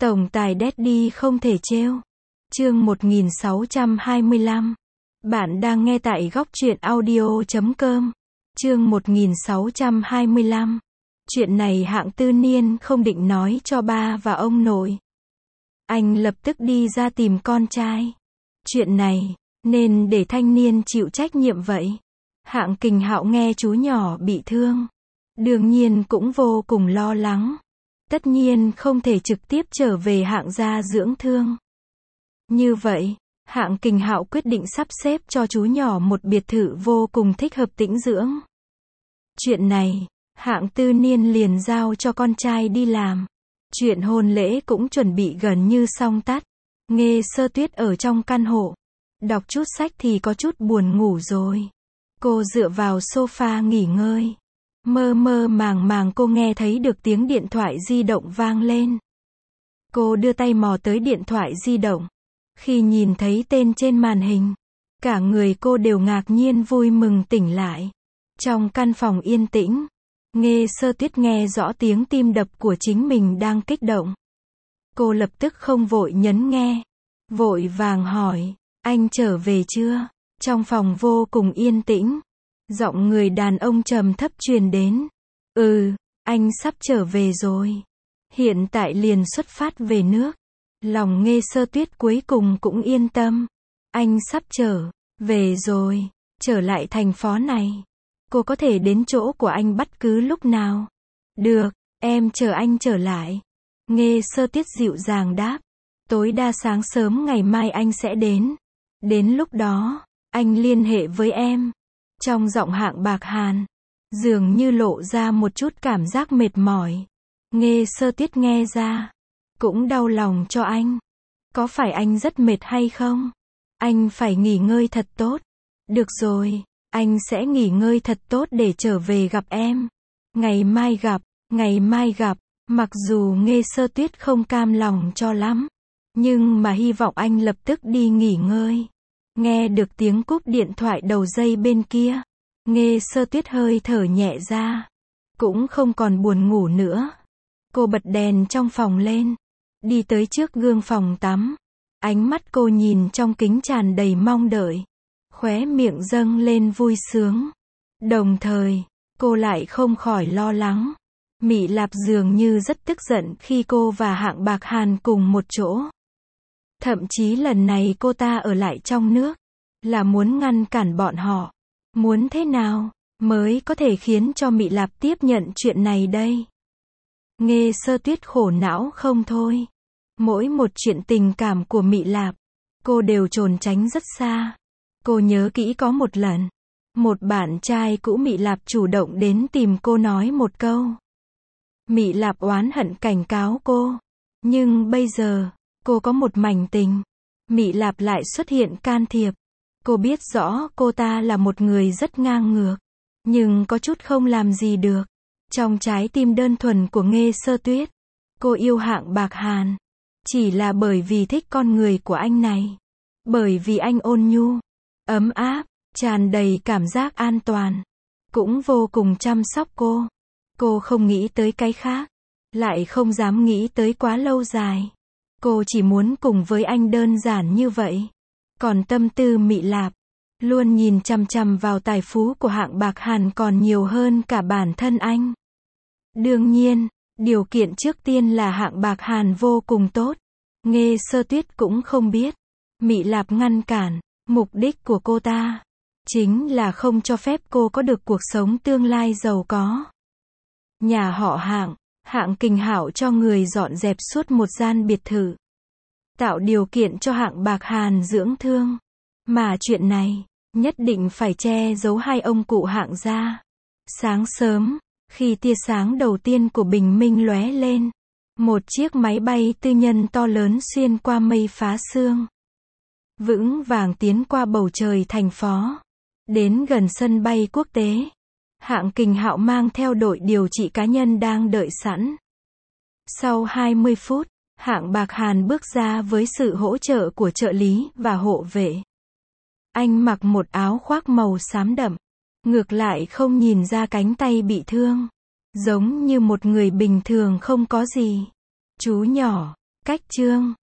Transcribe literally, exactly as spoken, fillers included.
Tổng tài Daddy không thể trêu. Chương một nghìn sáu trăm hai mươi lăm. Bạn đang nghe tại góc truyện audio chấm com. Chương một nghìn sáu trăm hai mươi lăm. Chuyện này Hạng Tư Niên không định nói cho ba và ông nội. Anh lập tức đi ra tìm con trai. Chuyện này, nên để thanh niên chịu trách nhiệm vậy. Hạng Kình Hạo nghe chú nhỏ bị thương. Đương nhiên cũng vô cùng lo lắng. Tất nhiên không thể trực tiếp trở về Hạng gia dưỡng thương. Như vậy, Hạng Kình Hạo quyết định sắp xếp cho chú nhỏ một biệt thự vô cùng thích hợp tĩnh dưỡng. Chuyện này, Hạng Tư Niên liền giao cho con trai đi làm. Chuyện hôn lễ cũng chuẩn bị gần như xong tắt. Nghê Sơ Tuyết ở trong căn hộ. Đọc chút sách thì có chút buồn ngủ rồi. Cô dựa vào sofa nghỉ ngơi. Mơ mơ màng màng cô nghe thấy được tiếng điện thoại di động vang lên. Cô đưa tay mò tới điện thoại di động. Khi nhìn thấy tên trên màn hình, cả người cô đều ngạc nhiên vui mừng tỉnh lại. Trong căn phòng yên tĩnh, Nghê Sơ Tuyết nghe rõ tiếng tim đập của chính mình đang kích động. Cô lập tức không vội nhấn nghe. Vội vàng hỏi, anh trở về chưa? Trong phòng vô cùng yên tĩnh. Giọng người đàn ông trầm thấp truyền đến. Ừ, anh sắp trở về rồi. Hiện tại liền xuất phát về nước. Lòng Nghê Sơ Tuyết cuối cùng cũng yên tâm. Anh sắp trở về rồi, trở lại thành phố này. Cô có thể đến chỗ của anh bất cứ lúc nào. Được, em chờ anh trở lại. Nghê Sơ Tuyết dịu dàng đáp. Tối đa sáng sớm ngày mai anh sẽ đến. Đến lúc đó, anh liên hệ với em. Trong giọng Hạng Bạc Hàn, dường như lộ ra một chút cảm giác mệt mỏi. Nghê Sơ Tuyết nghe ra, cũng đau lòng cho anh. Có phải anh rất mệt hay không? Anh phải nghỉ ngơi thật tốt. Được rồi, anh sẽ nghỉ ngơi thật tốt để trở về gặp em. Ngày mai gặp, ngày mai gặp. Mặc dù Nghê Sơ Tuyết không cam lòng cho lắm, nhưng mà hy vọng anh lập tức đi nghỉ ngơi. Nghe được tiếng cúp điện thoại đầu dây bên kia, Nghê Sơ Tuyết hơi thở nhẹ ra. Cũng không còn buồn ngủ nữa. Cô bật đèn trong phòng lên. Đi tới trước gương phòng tắm. Ánh mắt cô nhìn trong kính tràn đầy mong đợi. Khóe miệng dâng lên vui sướng. Đồng thời, cô lại không khỏi lo lắng. Mị Lạp dường như rất tức giận khi cô và Hạng Bạc Hàn cùng một chỗ. Thậm chí lần này cô ta ở lại trong nước, là muốn ngăn cản bọn họ. Muốn thế nào, mới có thể khiến cho Mị Lạp tiếp nhận chuyện này đây? Nghê Sơ Tuyết khổ não không thôi. Mỗi một chuyện tình cảm của Mị Lạp, cô đều trốn tránh rất xa. Cô nhớ kỹ có một lần, một bạn trai cũ Mị Lạp chủ động đến tìm cô nói một câu. Mị Lạp oán hận cảnh cáo cô. Nhưng bây giờ, cô có một mảnh tình. Mị Lạp lại xuất hiện can thiệp. Cô biết rõ cô ta là một người rất ngang ngược, nhưng có chút không làm gì được. Trong trái tim đơn thuần của Nghê Sơ Tuyết, cô yêu Hạng Bạc Hàn. Chỉ là bởi vì thích con người của anh này. Bởi vì anh ôn nhu, ấm áp, tràn đầy cảm giác an toàn. Cũng vô cùng chăm sóc cô. Cô không nghĩ tới cái khác. Lại không dám nghĩ tới quá lâu dài. Cô chỉ muốn cùng với anh đơn giản như vậy. Còn tâm tư Mị Lạp, luôn nhìn chằm chằm vào tài phú của Hạng Bạc Hàn còn nhiều hơn cả bản thân anh. Đương nhiên, điều kiện trước tiên là Hạng Bạc Hàn vô cùng tốt. Nghê Sơ Tuyết cũng không biết. Mị Lạp ngăn cản, mục đích của cô ta chính là không cho phép cô có được cuộc sống tương lai giàu có. Nhà họ Hạng, Hạng Kình Hạo cho người dọn dẹp suốt một gian biệt thự. Tạo điều kiện cho Hạng Bạc Hàn dưỡng thương. Mà chuyện này, nhất định phải che giấu hai ông cụ Hạng gia. Sáng sớm, khi tia sáng đầu tiên của bình minh lóe lên, một chiếc máy bay tư nhân to lớn xuyên qua mây phá sương, vững vàng tiến qua bầu trời thành phố, đến gần sân bay quốc tế. Hạng Kình Hạo mang theo đội điều trị cá nhân đang đợi sẵn. Sau hai mươi phút, Hạng Bạc Hàn bước ra với sự hỗ trợ của trợ lý và hộ vệ. Anh mặc một áo khoác màu xám đậm, ngược lại không nhìn ra cánh tay bị thương, giống như một người bình thường không có gì. Chú nhỏ, Cách chương